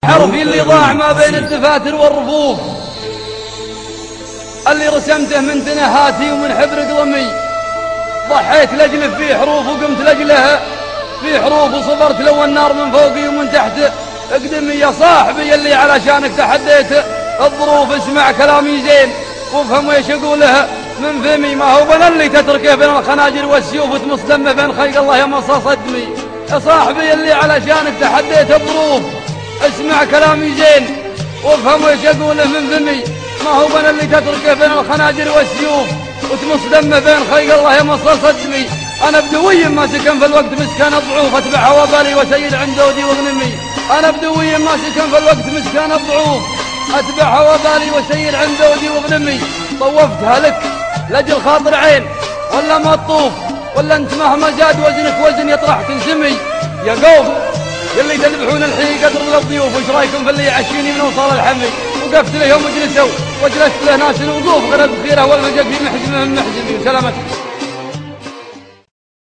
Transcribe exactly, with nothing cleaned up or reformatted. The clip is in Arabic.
حرفي اللي ضاع ما بين الدفاتر والرفوف، اللي رسمته من تنهاتي ومن حبر قلمي، ضحيت لاجله في حروف وقمت لاجله في حروف، وصبرت لو النار من فوقي ومن تحت اقدمي يا صاحبي اللي علشانك تحديت الظروف. اسمع كلامي زين وافهم ويش اقوله من فمي، ما هو بنا اللي تتركه بين الخناجر والسيوف وتمص دمه بين خلق الله يا مصاص دمي. يا صاحبي اللي علشانك تحديت الظروف، اسمع كلامي زين وافهم ويش اقوله من فمي، ما هو بنا اللي تتركه بين الخناجر والسيوف وتمص دمه بين خلق الله يا مصاص دمي. انا بدوي ما سكن في الوقت مسكن الضعوف، اتبع هوى بالي وسيد عند ودي واغنمي. انا بدوي ما سكن في الوقت مسكن الضعوف، اتبع هوى بالي وسيد عند ودي واغنمي. طوفتها لك لاجل خاطر عين ولا ما تطوف، ولا انت مهما زاد وزنك وزن يطرح تنسمي. يا قوم يلي تذبحون الحي قدر للضيوف، وش رايكم في اللي يعشيني من وصال الحمي؟ وقفت لهم وجلسوا وجلست له ناس الوقوف، غير البخيره والمجد في محزمهم محزمي. وسلامتك.